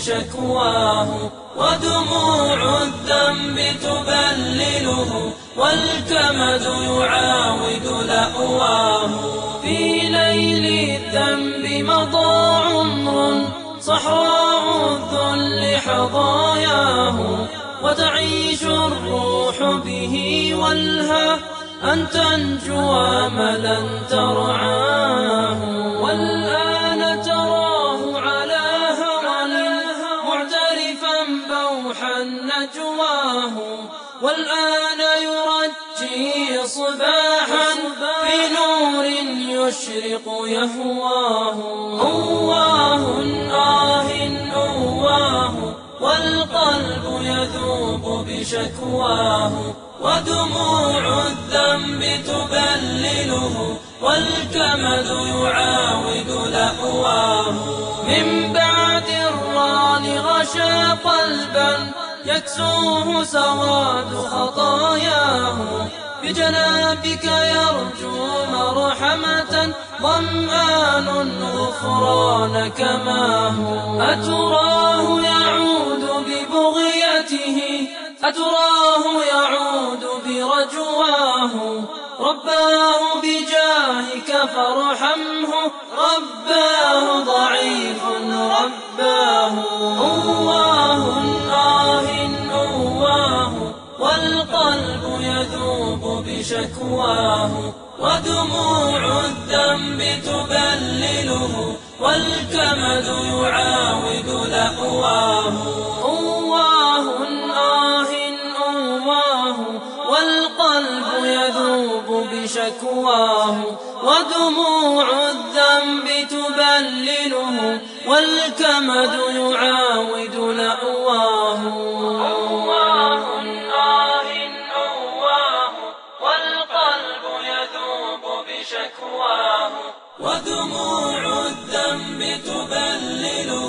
بشكواه ودموع الذنب تبلله والكمد يعاود لأواه. في ليل الذنب مضى عمر صحراء الذل حظاياه وتعيش الروح به والها أن تنجو أملا ترعاه. والآن تراه على هوى معترفا بوحا نجواه والآن يرجي صباحا في نور يشرق يهواه. أواه أواه والقلب يذوب بشكواه ودموع الذنب تبلله والكمد يعاود لأواه. من بعد الران غشى قلبا يكسوه سواد خطاياه بجنابك يرجو مرحمة ظمآن غفرانك ماه. أتراه يعود ببغيته أتراه يعود برجواه رباه بجاهك فارحمه رباه ضعيف رباه. أواه أواه والقلب يذوب بشكواه ودموع الذنب تبلله والكمد يعاود لأواه. أواه أواه والقلب يذوب بشكواه ودموع الذنب تبلله والكمد يعاود لأواه. أواه أواه والقلب يذوب بشكواه ودموع الذنب تبلله